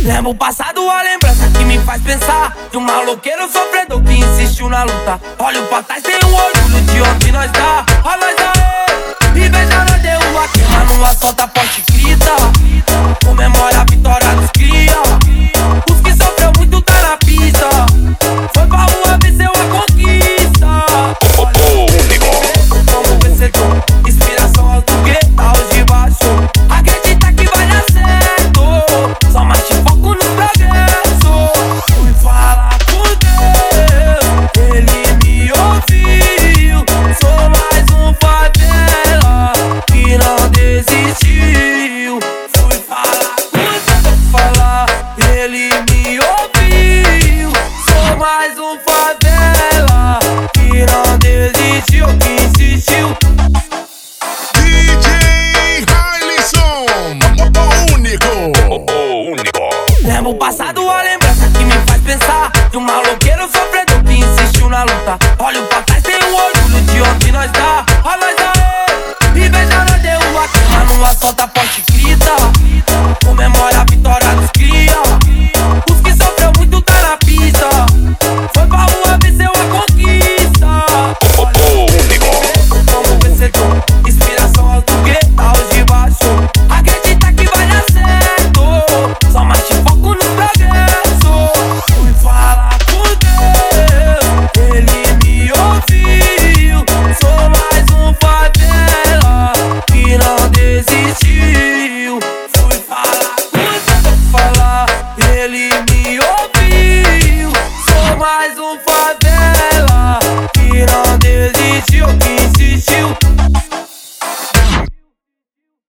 Lembro o passado, a lembrança que me faz pensar de um maloqueiro sofredor que insistiu na luta. Olho pra trás, tem um orgulho de onde nós tá. Ó nós aê, e beija nós deu a queima numa solta poste grita. Comemora a vitória dos cria. Os que sofreu muito tá na pista. Foi pra rua, venceu a conquista. Olha, como vencedor, inspiração ao gueto, aos de baixo. Acredita que vai dar certo, só mais te foco no progresso. Fui falar com Deus, ele me ouviu. Sou mais um favela que não desistiu. Fui falar com Deus, ele me ouviu. Sou mais um favela que não desistiu, que insistiu. Lembro o passado, a lembrança que me faz pensar de um maloqueiro sofredor que insistiu na luta. Olho pra trás, tem um orgulho de onde nós tá.